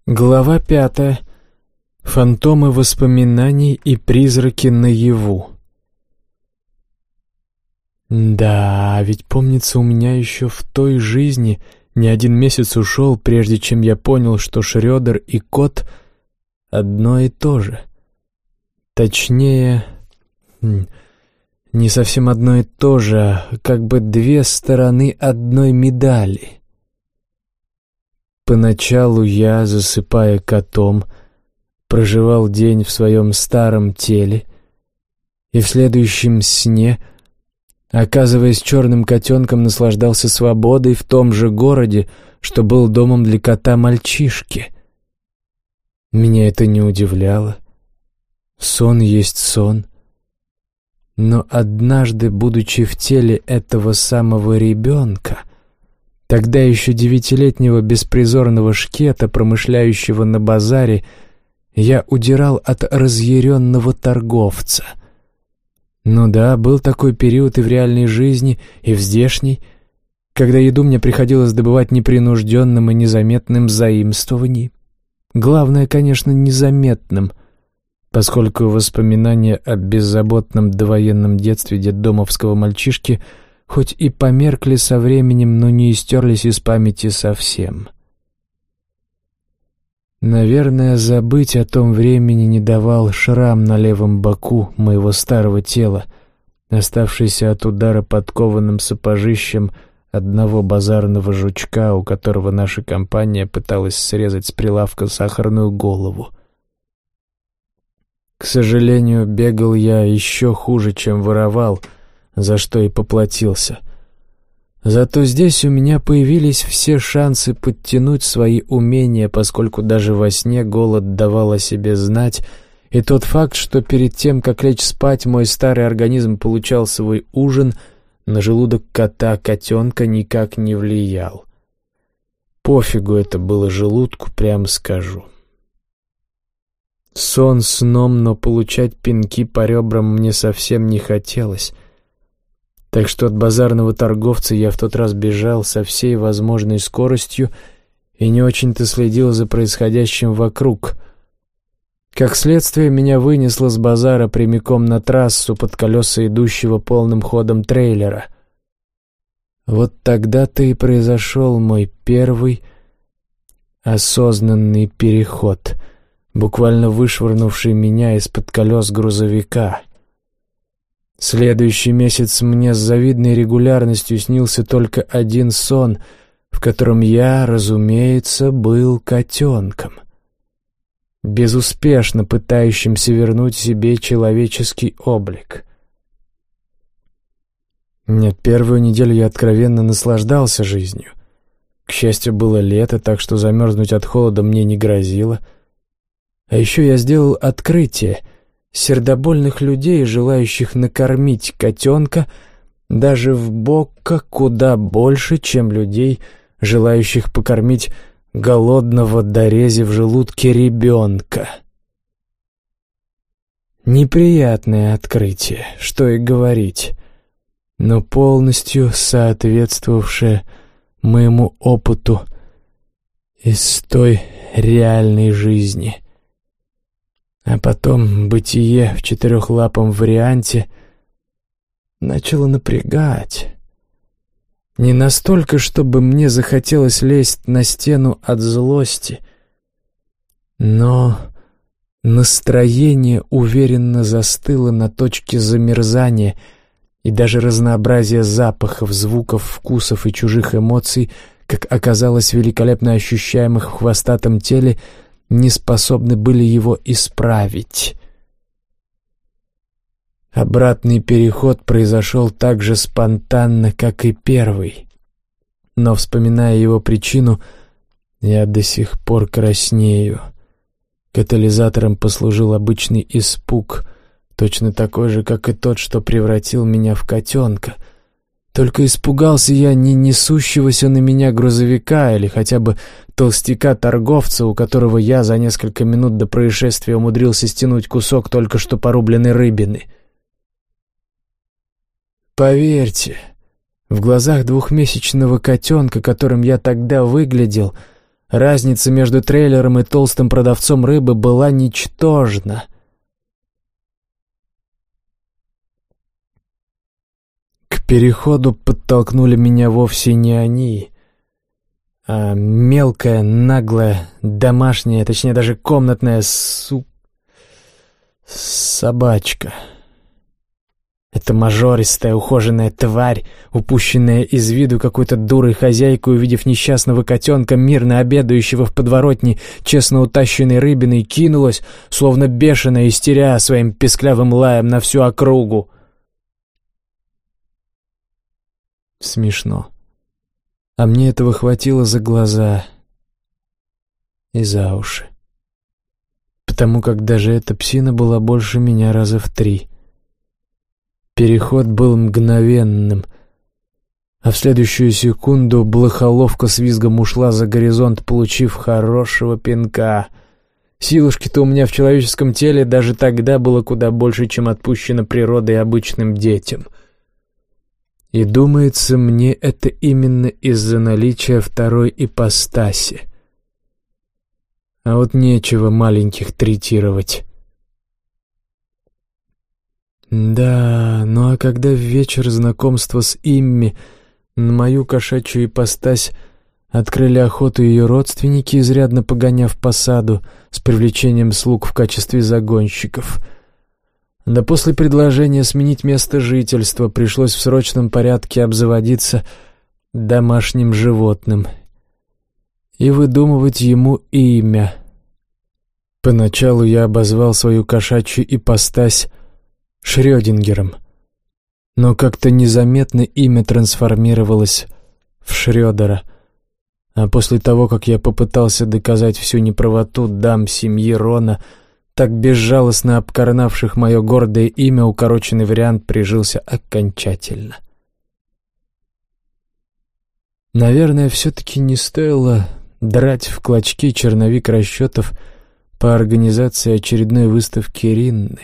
Глава 5. Фантомы воспоминаний и призраки наяву. Да, ведь помнится, у меня еще в той жизни не один месяц ушел, прежде чем я понял, что Шрёдер и кот одно и то же. Точнее, не совсем одно и то же, а как бы две стороны одной медали. Поначалу я, засыпая котом, проживал день в своем старом теле, и в следующем сне, оказываясь черным котенком, наслаждался свободой в том же городе, что был домом для кота-мальчишки. Меня это не удивляло. Сон есть сон. Но однажды, будучи в теле этого самого ребенка, тогда еще 9-летнего беспризорного шкета, промышляющего на базаре, я удирал от разъяренного торговца. Ну да, был такой период и в реальной жизни, и в здешней, когда еду мне приходилось добывать непринужденным и незаметным заимствованием. Главное, конечно, незаметным, поскольку воспоминания о беззаботном довоенном детстве детдомовского мальчишки хоть и померкли со временем, но не истерлись из памяти совсем. Наверное, забыть о том времени не давал шрам на левом боку моего старого тела, оставшийся от удара подкованным сапожищем одного базарного жучка, у которого наша компания пыталась срезать с прилавка сахарную голову. К сожалению, бегал я еще хуже, чем воровал, за что и поплатился. Зато здесь у меня появились все шансы подтянуть свои умения, поскольку даже во сне голод давал о себе знать, и тот факт, что перед тем, как лечь спать, мой старый организм получал свой ужин, на желудок кота-котенка никак не влиял. Пофигу это было желудку, прямо скажу. Сон сном, но получать пинки по ребрам мне совсем не хотелось. Так что от базарного торговца я в тот раз бежал со всей возможной скоростью и не очень-то следил за происходящим вокруг. Как следствие, меня вынесло с базара прямиком на трассу под колеса идущего полным ходом трейлера. Вот тогда-то и произошел мой первый осознанный переход, буквально вышвырнувший меня из-под колес грузовика. Следующий месяц мне с завидной регулярностью снился только один сон, в котором я, разумеется, был котенком, безуспешно пытающимся вернуть себе человеческий облик. Нет, первую неделю я откровенно наслаждался жизнью. К счастью, было лето, так что замерзнуть от холода мне не грозило. А еще я сделал открытие: сердобольных людей, желающих накормить котенка, даже в бока куда больше, чем людей, желающих покормить голодного до рези в желудке ребенка. Неприятное открытие, что и говорить, но полностью соответствовавшее моему опыту из той реальной жизни. А потом бытие в четырехлапом варианте начало напрягать. Не настолько, чтобы мне захотелось лезть на стену от злости, но настроение уверенно застыло на точке замерзания, и даже разнообразие запахов, звуков, вкусов и чужих эмоций, как оказалось, великолепно ощущаемых в хвостатом теле, не способны были его исправить. Обратный переход произошел так же спонтанно, как и первый. Но, вспоминая его причину, я до сих пор краснею. Катализатором послужил обычный испуг, точно такой же, как и тот, что превратил меня в котенка. Только испугался я не несущегося на меня грузовика или хотя бы толстяка-торговца, у которого я за несколько минут до происшествия умудрился стянуть кусок только что порубленной рыбины. Поверьте, в глазах двухмесячного котенка, которым я тогда выглядел, Разница между трейлером и толстым продавцом рыбы была ничтожна. К переходу подтолкнули меня вовсе не они, а мелкая, наглая, домашняя, точнее даже комнатная собачка. Эта мажористая, ухоженная тварь, упущенная из виду какой-то дурой хозяйкой, увидев несчастного котенка, мирно обедающего в подворотне честно утащенной рыбиной, кинулась, словно бешеная, истеря своим песклявым лаем на всю округу. Смешно. А мне этого хватило за глаза и за уши. Потому как даже эта псина была больше меня раза в 3. Переход был мгновенным, а в следующую секунду блохоловка с визгом ушла за горизонт, получив хорошего пинка. Силушки-то у меня в человеческом теле даже тогда было куда больше, чем отпущено природой обычным детям. И думается мне, это именно из-за наличия второй ипостаси. А вот нечего маленьких третировать. Да, ну а когда в вечер знакомства с Имми на мою кошачью ипостась открыли охоту ее родственники, изрядно погоняв по саду с привлечением слуг в качестве загонщиков, да после предложения сменить место жительства пришлось в срочном порядке обзаводиться домашним животным и выдумывать ему имя. Поначалу я обозвал свою кошачью ипостась Шрёдингером, но как-то незаметно имя трансформировалось в Шрёдера, а после того, как я попытался доказать всю неправоту дам семьи Рона, так безжалостно обкорнавших мое гордое имя, укороченный вариант прижился окончательно. Наверное, все-таки не стоило драть в клочки черновик расчетов по организации очередной выставки Ринны.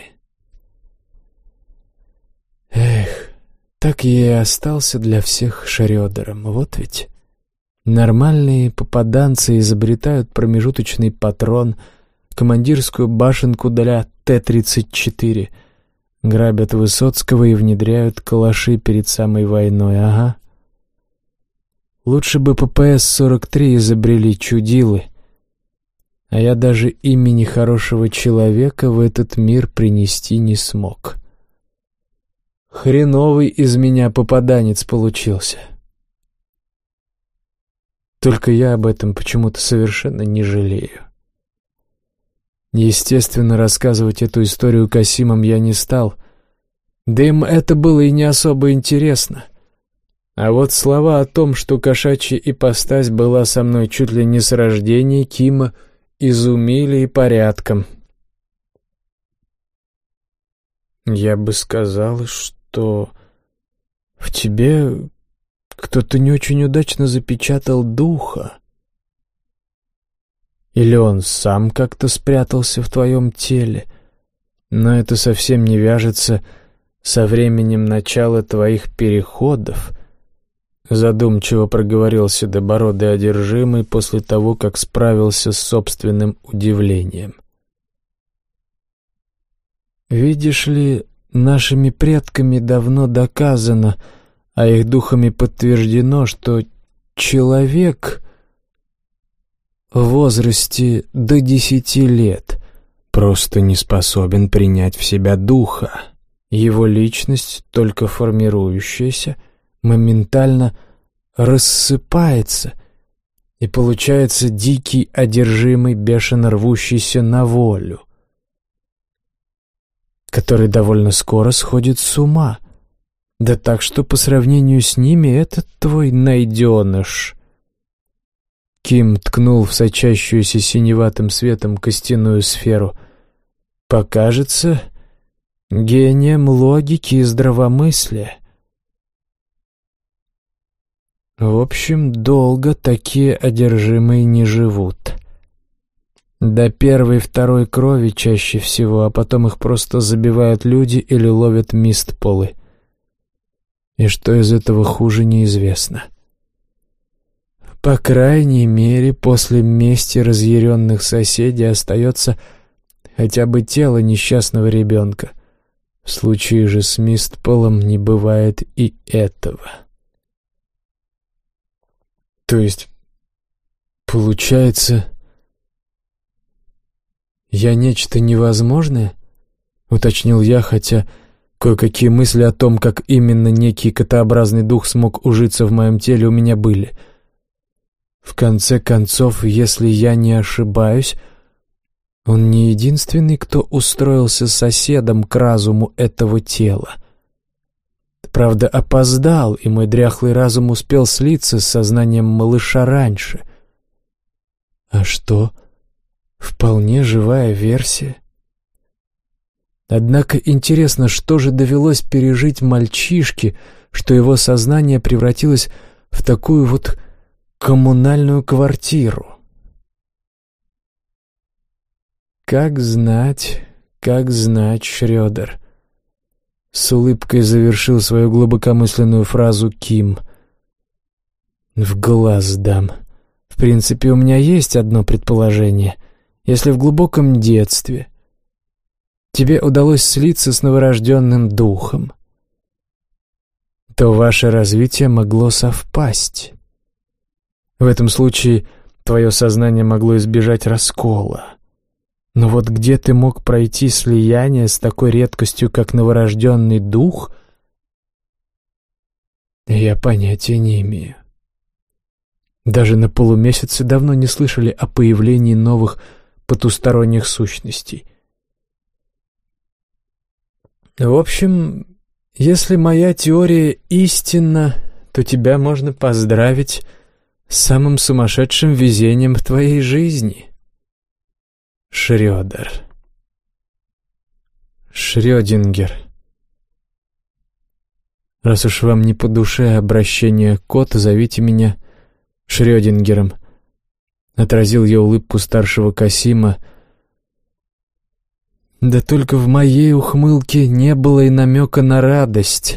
Эх, так я и остался для всех Шрёдером, вот ведь. Нормальные попаданцы изобретают промежуточный патрон, командирскую башенку для Т-34, грабят Высоцкого и внедряют калаши перед самой войной, ага. Лучше бы ППС-43 изобрели чудилы, а я даже имени хорошего человека в этот мир принести не смог. Хреновый из меня попаданец получился. Только я об этом почему-то совершенно не жалею. Естественно, рассказывать эту историю Касимам я не стал, да им это было и не особо интересно. А вот слова о том, что кошачья ипостась была со мной чуть ли не с рождения Кима, изумили и порядком. Я бы сказал, что в тебе кто-то не очень удачно запечатал духа. Или он сам как-то спрятался в твоем теле, но это совсем не вяжется со временем начала твоих переходов, задумчиво проговорил седобородый одержимый после того, как справился с собственным удивлением. Видишь ли, нашими предками давно доказано, а их духами подтверждено, что человек в возрасте до 10 лет просто не способен принять в себя духа. Его личность, только формирующаяся, моментально рассыпается, и получается дикий, одержимый, бешено рвущийся на волю, который довольно скоро сходит с ума. Да так, что по сравнению с ними этот твой найденыш. Ким ткнул в сочащуюся синеватым светом костяную сферу. Покажется гением логики и здравомыслия. В общем, долго такие одержимые не живут. До первой-второй крови чаще всего, а потом их просто забивают люди или ловят мистполы. И что из этого хуже, неизвестно. По крайней мере, после мести разъяренных соседей остается хотя бы тело несчастного ребенка. В случае же с Мистполом не бывает и этого. То есть, получается, я нечто невозможное? Уточнил я, хотя кое-какие мысли о том, как именно некий котообразный дух смог ужиться в моем теле, у меня были. В конце концов, если я не ошибаюсь, он не единственный, кто устроился соседом к разуму этого тела. Правда, опоздал, и мой дряхлый разум успел слиться с сознанием малыша раньше. А что? Вполне живая версия. Однако интересно, что же довелось пережить мальчишке, что его сознание превратилось в такую вот коммунальную квартиру? Как знать, Шрёдер. С улыбкой завершил свою глубокомысленную фразу Ким. В глаз дам. В принципе, у меня есть одно предположение. Если в глубоком детстве тебе удалось слиться с новорожденным духом, то ваше развитие могло совпасть. В этом случае твое сознание могло избежать раскола. Но вот где ты мог пройти слияние с такой редкостью, как новорожденный дух, я понятия не имею. Даже на полумесяце давно не слышали о появлении новых потусторонних сущностей. В общем, если моя теория истинна, то тебя можно поздравить с самым сумасшедшим везением в твоей жизни. Шрёдер. Шрёдингер. Раз уж вам не по душе обращение кот, зовите меня Шрёдингером. Отразил я улыбку старшего Касима. Да только в моей ухмылке не было и намека на радость.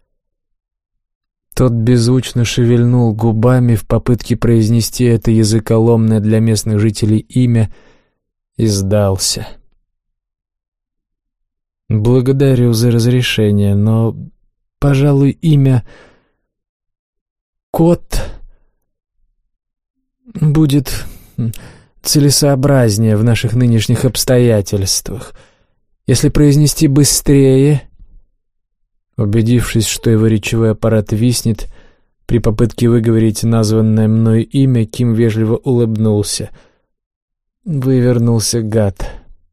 Тот беззвучно шевельнул губами в попытке произнести это языколомное для местных жителей имя и сдался. «Благодарю за разрешение, но, пожалуй, имя Кот будет целесообразнее в наших нынешних обстоятельствах. Если произнести быстрее...» Убедившись, что его речевой аппарат виснет, при попытке выговорить названное мной имя, Ким вежливо улыбнулся. Вывернулся гад.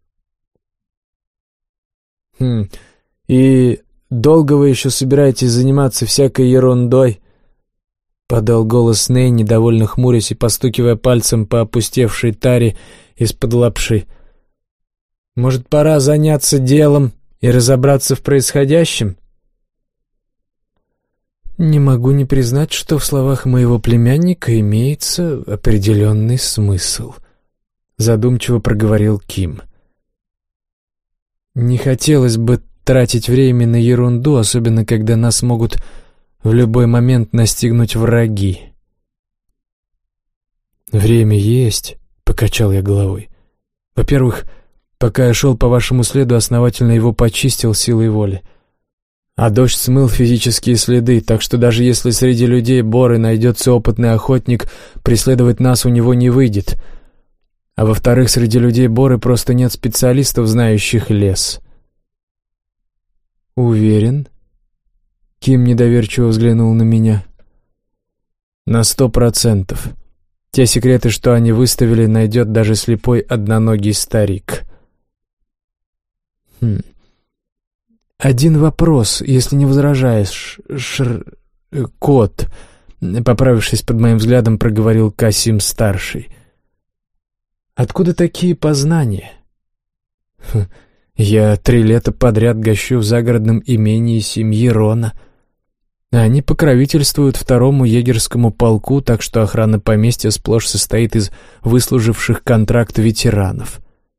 «И долго вы еще собираетесь заниматься всякой ерундой?» — подал голос Ней, недовольно хмурясь и постукивая пальцем по опустевшей таре из-под лапши. «Может, пора заняться делом и разобраться в происходящем?» «Не могу не признать, что в словах моего племянника имеется определенный смысл», — задумчиво проговорил Ким. «Не хотелось бы тратить время на ерунду, особенно когда нас могут в любой момент настигнуть враги». «Время есть», — покачал я головой. «Во-первых, пока я шел по вашему следу, основательно его почистил силой воли. А дождь смыл физические следы, так что даже если среди людей Боры найдется опытный охотник, преследовать нас у него не выйдет. А во-вторых, среди людей Боры просто нет специалистов, знающих лес». «Уверен?» Ким недоверчиво взглянул на меня. «На 100%. Те секреты, что они выставили, найдет даже слепой одноногий старик». «Один вопрос, если не возражаешь, Кот», — поправившись под моим взглядом, проговорил Касим-старший. «Откуда такие познания?» «Я 3 лета подряд гощу в загородном имении семьи Рона. Они покровительствуют 2-му егерскому полку, так что охрана поместья сплошь состоит из выслуживших контракт ветеранов».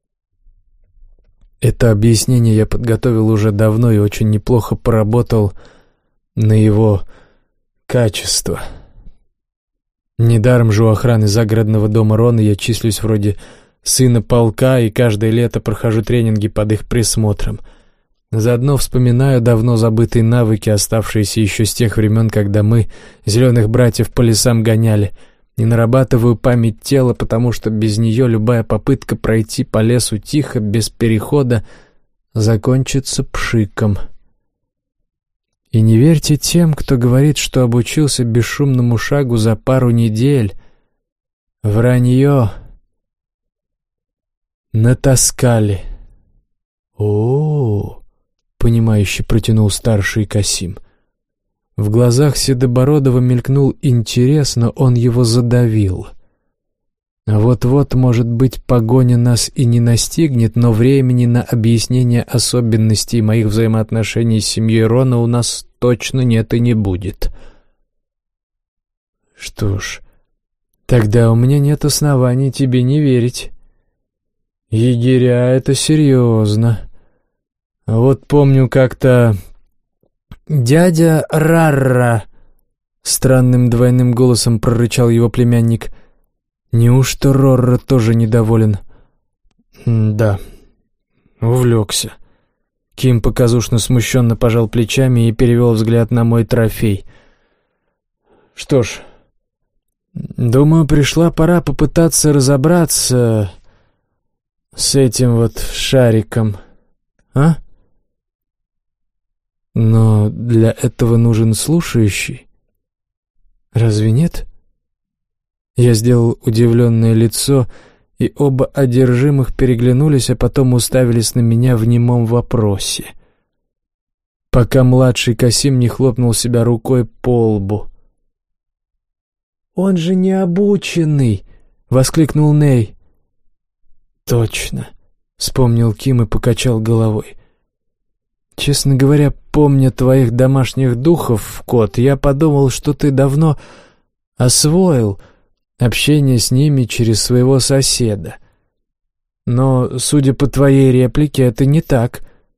Это объяснение я подготовил уже давно и очень неплохо поработал на его качество. Недаром же у охраны загородного дома Рона я числюсь вроде сына полка и каждое лето прохожу тренинги под их присмотром. Заодно вспоминаю давно забытые навыки, оставшиеся еще с тех времен, когда мы зеленых братьев по лесам гоняли, и нарабатываю память тела, потому что без нее любая попытка пройти по лесу тихо, без перехода, закончится пшиком. И не верьте тем, кто говорит, что обучился бесшумному шагу за пару недель. Вранье. Натаскали. О-о-о, понимающе протянул старший Касим. В глазах Седобородова мелькнул интерес, но он его задавил. А вот-вот, может быть, погоня нас и не настигнет, но времени на объяснение особенностей моих взаимоотношений с семьей Рона у нас точно нет и не будет. Что ж, тогда у меня нет оснований тебе не верить. Егеря — это серьезно. А вот помню как-то... «Дядя Рарра!» — странным двойным голосом прорычал его племянник. «Неужто Рорра тоже недоволен?» «Да, увлекся». Ким показушно смущенно пожал плечами и перевел взгляд на мой трофей. «Что ж, думаю, пришла пора попытаться разобраться с этим вот шариком, а? Но для этого нужен слушающий. Разве нет?» Я сделал удивленное лицо, и оба одержимых переглянулись, а потом уставились на меня в немом вопросе, пока младший Касим не хлопнул себя рукой по лбу. «Он же не обученный!» — воскликнул Ней. «Точно!» — вспомнил Ким и покачал головой. «Честно говоря, помня твоих домашних духов, кот, я подумал, что ты давно освоил общение с ними через своего соседа. Но, судя по твоей реплике, это не так.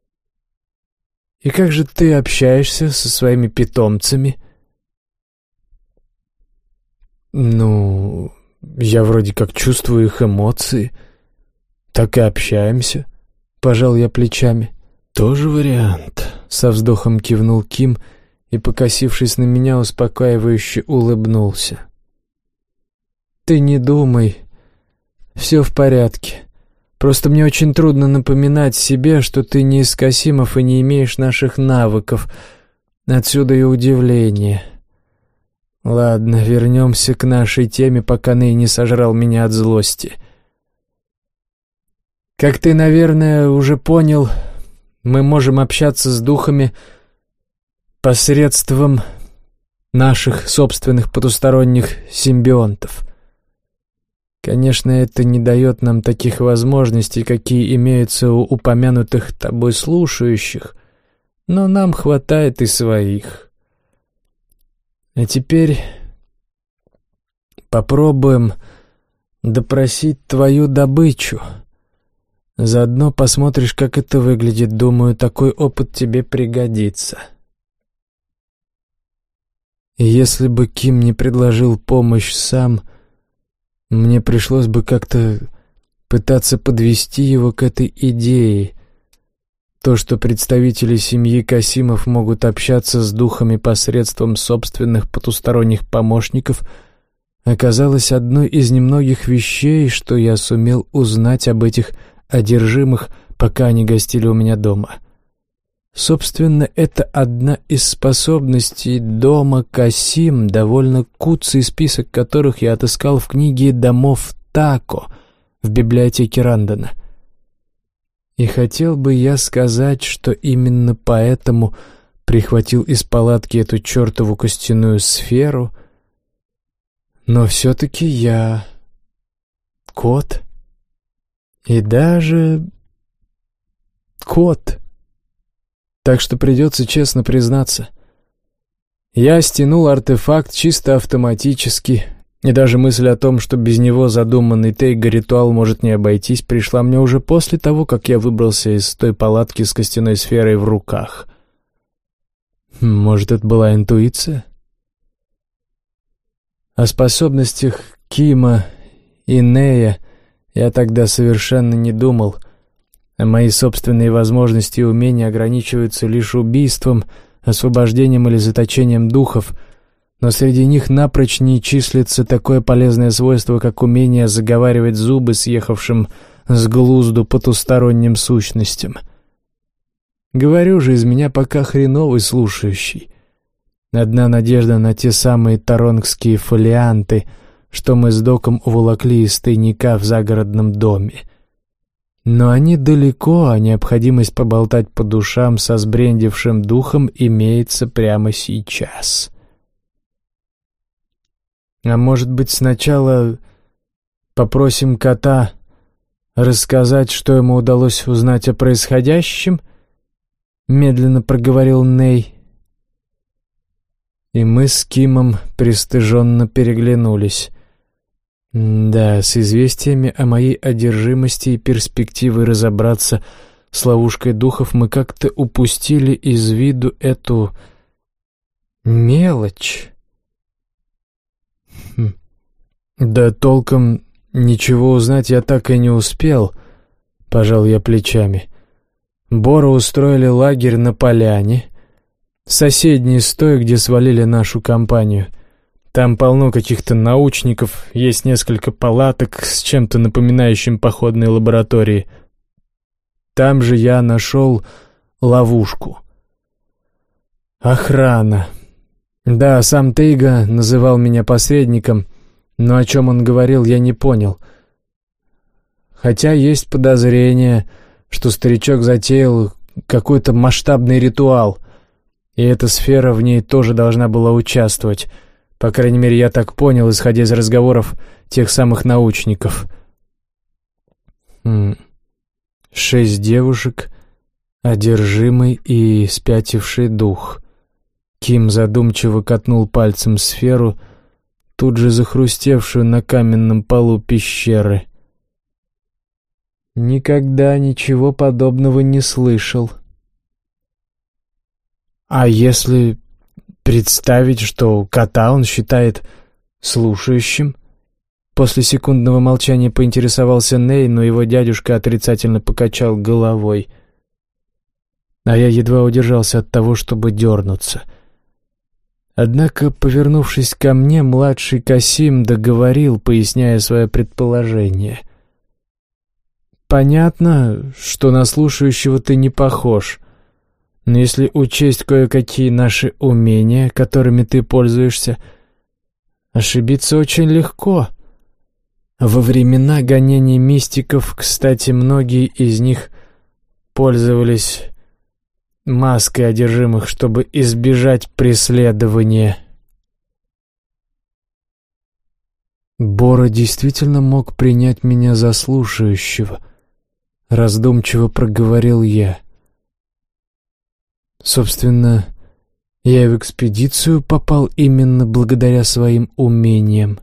И как же ты общаешься со своими питомцами?» «Ну, я вроде как чувствую их эмоции. Так и общаемся», — пожал я плечами. «Тоже вариант», — со вздохом кивнул Ким и, покосившись на меня, успокаивающе улыбнулся. «Ты не думай. Все в порядке. Просто мне очень трудно напоминать себе, что ты не из Касимов и не имеешь наших навыков. Отсюда и удивление. Ладно, вернемся к нашей теме, пока Ней не сожрал меня от злости. Как ты, наверное, уже понял, мы можем общаться с духами посредством наших собственных потусторонних симбионтов. Конечно, это не дает нам таких возможностей, какие имеются у упомянутых тобой слушающих, но нам хватает и своих. А теперь попробуем допросить твою добычу. Заодно посмотришь, как это выглядит. Думаю, такой опыт тебе пригодится». И если бы Ким не предложил помощь сам, мне пришлось бы как-то пытаться подвести его к этой идее. То, что представители семьи Касимов могут общаться с духами посредством собственных потусторонних помощников, оказалось одной из немногих вещей, что я сумел узнать об этих одержимых, пока они гостили у меня дома. Собственно, это одна из способностей дома Касим, довольно куцый список которых я отыскал в книге «Домов Тако» в библиотеке Рандона. И хотел бы я сказать, что именно поэтому прихватил из палатки эту чертову костяную сферу, но все-таки я кот. И даже кот. Так что придется честно признаться. Я стянул артефакт чисто автоматически, и даже мысль о том, что без него задуманный Тейга-ритуал может не обойтись, пришла мне уже после того, как я выбрался из той палатки с костяной сферой в руках. Может, это была интуиция? О способностях Кима и Нея я тогда совершенно не думал, а мои собственные возможности и умения ограничиваются лишь убийством, освобождением или заточением духов, но среди них напрочь не числится такое полезное свойство, как умение заговаривать зубы съехавшим с глузду потусторонним сущностям. Говорю же, из меня пока хреновый слушающий. Одна надежда на те самые таронгские фолианты, что мы с Доком уволокли из тайника в загородном доме. Но они далеко, а необходимость поболтать по душам со сбрендившим духом имеется прямо сейчас. А может быть, сначала попросим кота рассказать, что ему удалось узнать о происходящем? Медленно проговорил Ней. И мы с Кимом пристыженно переглянулись. Да, с известиями о моей одержимости и перспективой разобраться с ловушкой духов мы как-то упустили из виду эту мелочь. Да толком ничего узнать я так и не успел, пожал я плечами. Боры устроили лагерь на поляне, соседней с той, где свалили нашу компанию. Там полно каких-то научников, есть несколько палаток с чем-то напоминающим походные лаборатории. Там же я нашел ловушку. Охрана. Да, сам Тейга называл меня посредником, но о чем он говорил, я не понял. Хотя есть подозрение, что старичок затеял какой-то масштабный ритуал, и эта сфера в ней тоже должна была участвовать. По крайней мере, я так понял, исходя из разговоров тех самых научников. 6 девушек, одержимый и спятивший дух. Ким задумчиво катнул пальцем сферу, тут же захрустевшую на каменном полу пещеры. Никогда ничего подобного не слышал. А если представить, что кота он считает слушающим? После секундного молчания поинтересовался Ней, но его дядюшка отрицательно покачал головой. А я едва удержался от того, чтобы дернуться. Однако, повернувшись ко мне, младший Касим договорил, поясняя свое предположение. «Понятно, что на слушающего ты не похож, но если учесть кое-какие наши умения, которыми ты пользуешься, ошибиться очень легко. Во времена гонений мистиков, кстати, многие из них пользовались маской одержимых, чтобы избежать преследования». Бора действительно мог принять меня за слушающего, раздумчиво проговорил я. Собственно, я в экспедицию попал именно благодаря своим умениям.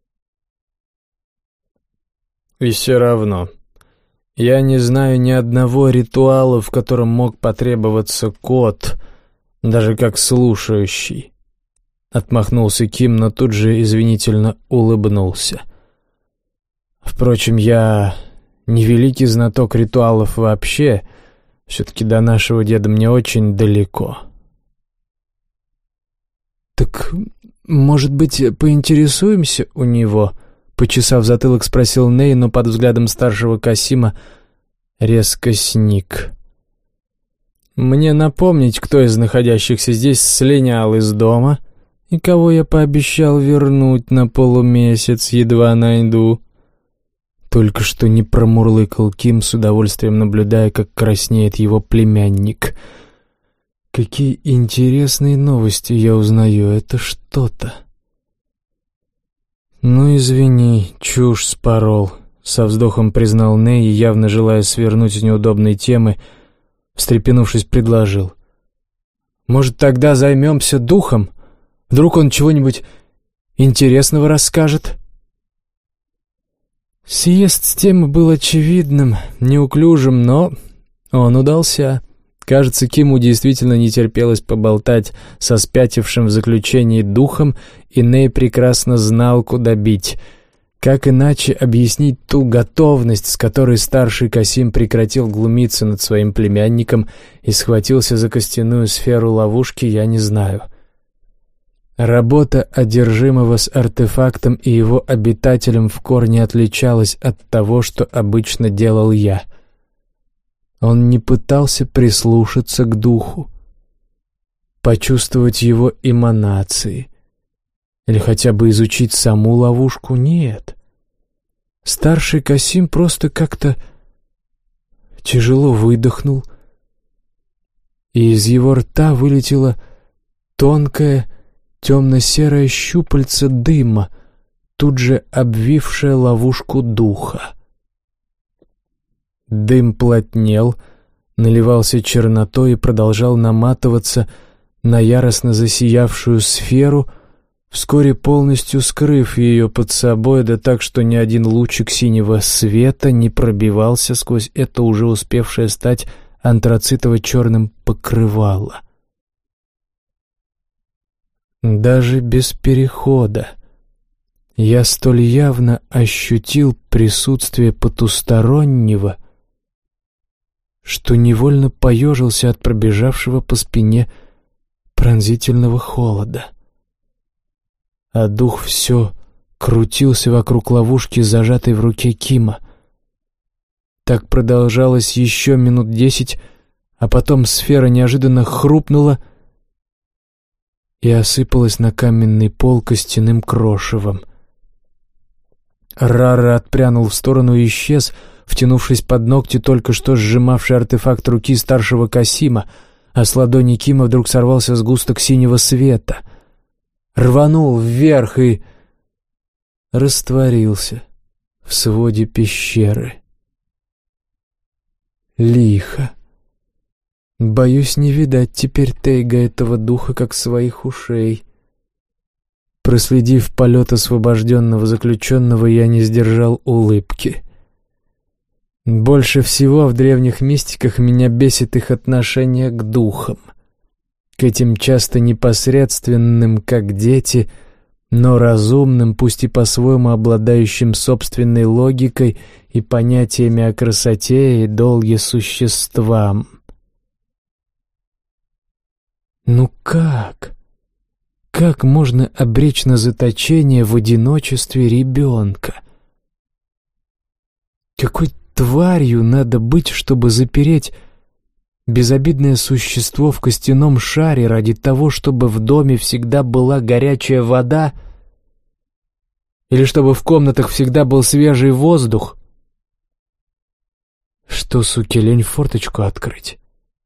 И все равно, я не знаю ни одного ритуала, в котором мог потребоваться кот, даже как слушающий. Отмахнулся Ким, но тут же извинительно улыбнулся. Впрочем, я не великий знаток ритуалов вообще, все-таки до нашего деда мне очень далеко. «Так, может быть, поинтересуемся у него?» Почесав затылок, спросил Ней, но под взглядом старшего Касима резко сник. «Мне напомнить, кто из находящихся здесь слинял из дома и кого я пообещал вернуть на полумесяц, едва найду?» Только что не промурлыкал Ким, с удовольствием наблюдая, как краснеет его племянник. «Какие интересные новости я узнаю, это что-то». «Ну, извини, чушь спорол», — со вздохом признал Ней, явно желая свернуть с неудобной темы, встрепенувшись, предложил. «Может, тогда займемся духом? Вдруг он чего-нибудь интересного расскажет?» Съезд с темы был очевидным, неуклюжим, но он удался. Кажется, Киму действительно не терпелось поболтать со спятившим в заключении духом, и Ней прекрасно знал, куда бить. Как иначе объяснить ту готовность, с которой старший Касим прекратил глумиться над своим племянником и схватился за костяную сферу ловушки, я не знаю. Работа одержимого с артефактом и его обитателем в корне отличалась от того, что обычно делал я. Он не пытался прислушаться к духу, почувствовать его эманации или хотя бы изучить саму ловушку. Нет. Старший Касим просто как-то тяжело выдохнул, и из его рта вылетело тонкое темно-серое щупальце дыма, тут же обвившее ловушку духа. Дым плотнел, наливался чернотой и продолжал наматываться на яростно засиявшую сферу, вскоре полностью скрыв ее под собой, да так, что ни один лучик синего света не пробивался сквозь это уже успевшее стать антрацитово-черным покрывало. Даже без перехода я столь явно ощутил присутствие потустороннего, что невольно поежился от пробежавшего по спине пронзительного холода. А дух все крутился вокруг ловушки, зажатой в руке Кима. Так продолжалось еще минут 10, а потом сфера неожиданно хрупнула и осыпалась на каменный пол костяным крошевом. Рара отпрянул в сторону и исчез, втянувшись под ногти только что сжимавший артефакт руки старшего Касима, а с ладони Кима вдруг сорвался сгусток синего света, рванул вверх и растворился в своде пещеры. Лихо. Боюсь, не видать теперь Тейга этого духа, как своих ушей. Проследив полет освобожденного заключенного, я не сдержал улыбки. Больше всего в древних мистиках меня бесит их отношение к духам. К этим часто непосредственным, как дети, но разумным, пусть и по-своему обладающим собственной логикой и понятиями о красоте и долге существам. Ну как? Как можно обречь на заточение в одиночестве ребенка? Какой тварью надо быть, чтобы запереть безобидное существо в костяном шаре ради того, чтобы в доме всегда была горячая вода? Или чтобы в комнатах всегда был свежий воздух? Что, суки, лень форточку открыть?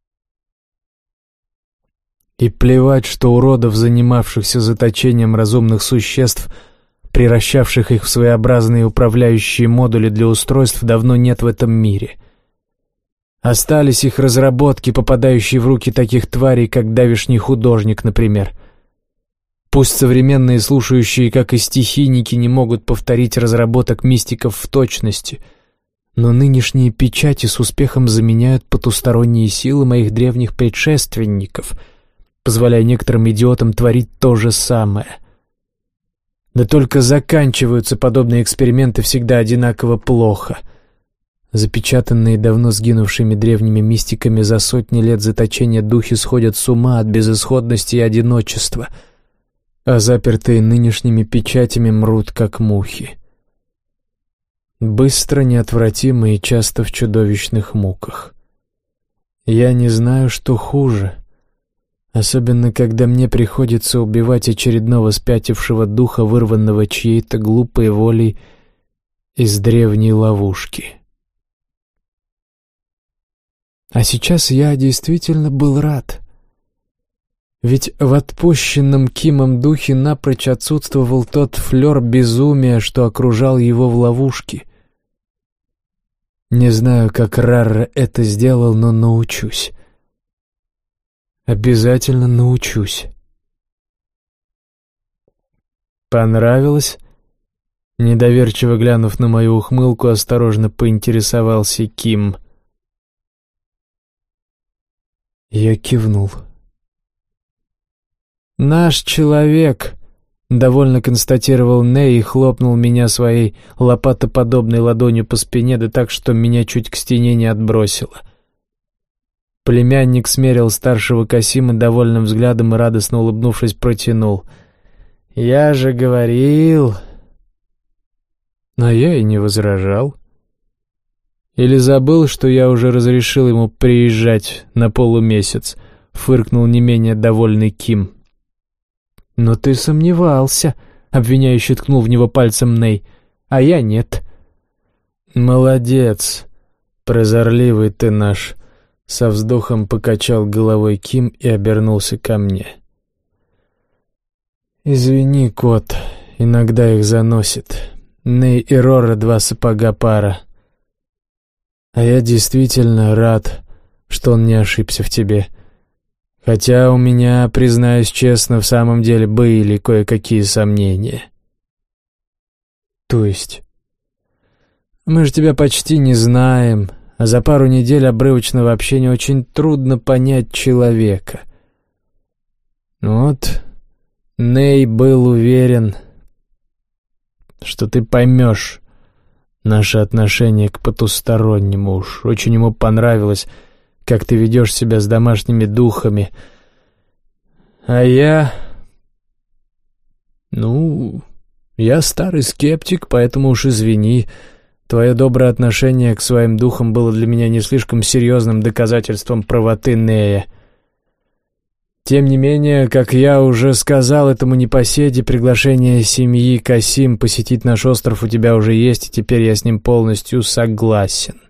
И плевать, что уродов, занимавшихся заточением разумных существ, превращавших их в своеобразные управляющие модули для устройств, давно нет в этом мире. Остались их разработки, попадающие в руки таких тварей, как давешний художник, например. Пусть современные слушающие, как и стихийники, не могут повторить разработок мистиков в точности, но нынешние печати с успехом заменяют потусторонние силы моих древних предшественников, позволяя некоторым идиотам творить то же самое. Да только заканчиваются подобные эксперименты всегда одинаково плохо. Запечатанные давно сгинувшими древними мистиками за сотни лет заточения духи сходят с ума от безысходности и одиночества, а запертые нынешними печатями мрут, как мухи. Быстро, неотвратимо и часто в чудовищных муках. Я не знаю, что хуже, особенно когда мне приходится убивать очередного спятившего духа, вырванного чьей-то глупой волей из древней ловушки. А сейчас я действительно был рад. Ведь в отпущенном Кимом духе напрочь отсутствовал тот флёр безумия, что окружал его в ловушке. Не знаю, как Рарра это сделал, но научусь. Обязательно научусь. Понравилось? Недоверчиво глянув на мою ухмылку, осторожно поинтересовался Ким. Я кивнул. «Наш человек», — довольно констатировал Ней и хлопнул меня своей лопатоподобной ладонью по спине, да так, что меня чуть к стене не отбросило. Племянник смерил старшего Касима довольным взглядом и, радостно улыбнувшись, протянул: «Я же говорил...» Но я и не возражал. «Или забыл, что я уже разрешил ему приезжать на полумесяц?» — фыркнул не менее довольный Ким. «Но ты сомневался», — обвиняюще ткнул в него пальцем Ней, — «а я нет». «Молодец, прозорливый ты наш», — со вздохом покачал головой Ким и обернулся ко мне. «Извини, кот, иногда их заносит. Ней и Рора два сапога пара. А я действительно рад, что он не ошибся в тебе. Хотя у меня, признаюсь честно, в самом деле были кое-какие сомнения». «То есть?» «Мы же тебя почти не знаем, а за пару недель обрывочного общения очень трудно понять человека. Вот Ней был уверен, что ты поймешь наше отношение к потустороннему. Уж очень ему понравилось, как ты ведешь себя с домашними духами. А я... я старый скептик, поэтому уж извини. Твое доброе отношение к своим духам было для меня не слишком серьезным доказательством правоты Нея. Тем не менее, как я уже сказал этому непоседе, приглашение семьи Касим посетить наш остров у тебя уже есть, и теперь я с ним полностью согласен».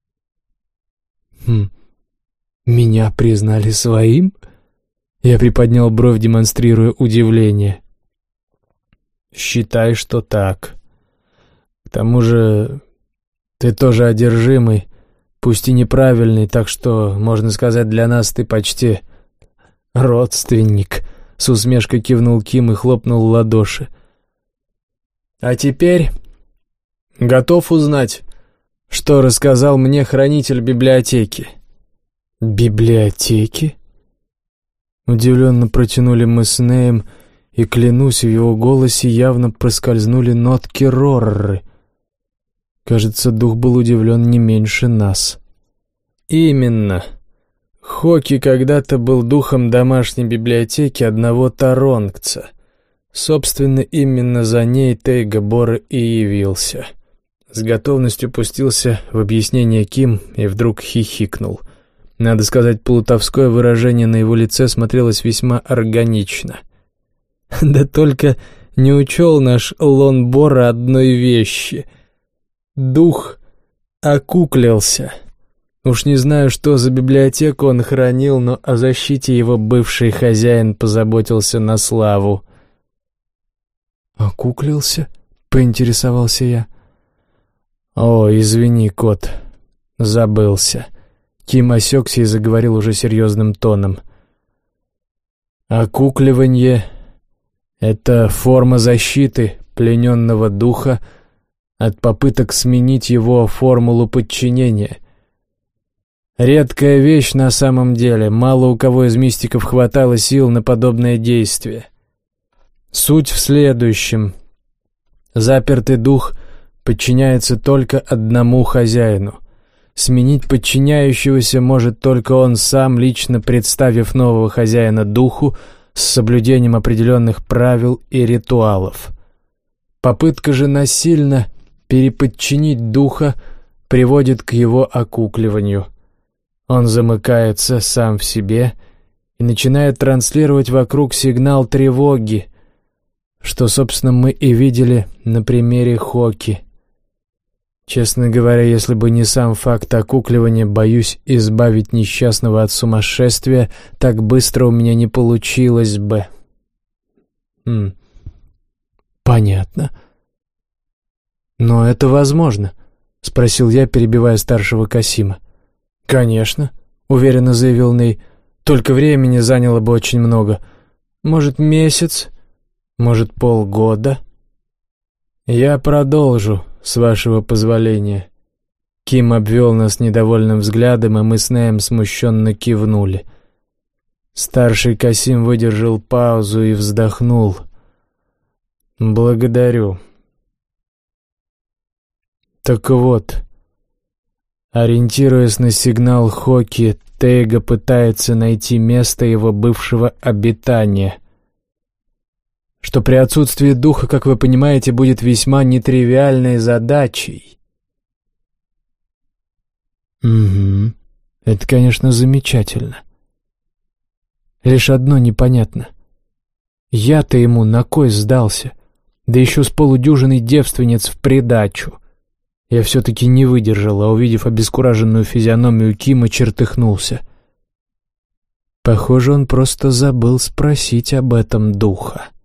«Меня признали своим?» Я приподнял бровь, демонстрируя удивление. «Считай, что так. К тому же ты тоже одержимый, пусть и неправильный, так что, можно сказать, для нас ты почти родственник», — с усмешкой кивнул Ким и хлопнул в ладоши. «А теперь готов узнать, что рассказал мне хранитель библиотеки?» «Библиотеки?» Удивленно протянули мы с Неем, и, клянусь, в его голосе явно проскользнули нотки Рорры. Кажется, дух был удивлен не меньше нас. «Именно. Хоки когда-то был духом домашней библиотеки одного таронгца. Собственно, именно за ней Тейга Бора и явился». С готовностью пустился в объяснение Ким и вдруг хихикнул. Надо сказать, плутовское выражение на его лице смотрелось весьма органично. Да только не учел наш Лон Бора одной вещи. Дух окуклился. Уж не знаю, что за библиотеку он хранил, но о защите его бывший хозяин позаботился на славу. «Окуклился?» — поинтересовался я. «О, извини, кот, забылся». Ким осекся и заговорил уже серьезным тоном. «Окукливание — это форма защиты плененного духа от попыток сменить его формулу подчинения. Редкая вещь на самом деле, мало у кого из мистиков хватало сил на подобное действие. Суть в следующем. Запертый дух подчиняется только одному хозяину. Сменить подчиняющегося может только он сам, лично представив нового хозяина духу с соблюдением определенных правил и ритуалов. Попытка же насильно переподчинить духа приводит к его окукливанию. Он замыкается сам в себе и начинает транслировать вокруг сигнал тревоги, что, собственно, мы и видели на примере Хоки. Честно говоря, если бы не сам факт окукливания, боюсь, избавить несчастного от сумасшествия так быстро у меня не получилось бы. Понятно. Но это возможно, — спросил я, перебивая старшего Касима. Конечно, — уверенно заявил Ней, — только времени заняло бы очень много. Может, месяц, может, полгода. Я продолжу, с вашего позволения. Ким обвел нас недовольным взглядом, и мы с Неем смущенно кивнули. Старший Касим выдержал паузу и вздохнул. «Благодарю. Так вот, ориентируясь на сигнал Хоки, Тейга пытается найти место его бывшего обитания, что при отсутствии духа, как вы понимаете, будет весьма нетривиальной задачей». «Угу, это, конечно, замечательно. Лишь одно непонятно. Я-то ему на кой сдался, да еще с полудюжиной девственниц в придачу». Я все-таки не выдержал, а увидев обескураженную физиономию Кима, чертыхнулся. Похоже, он просто забыл спросить об этом духа.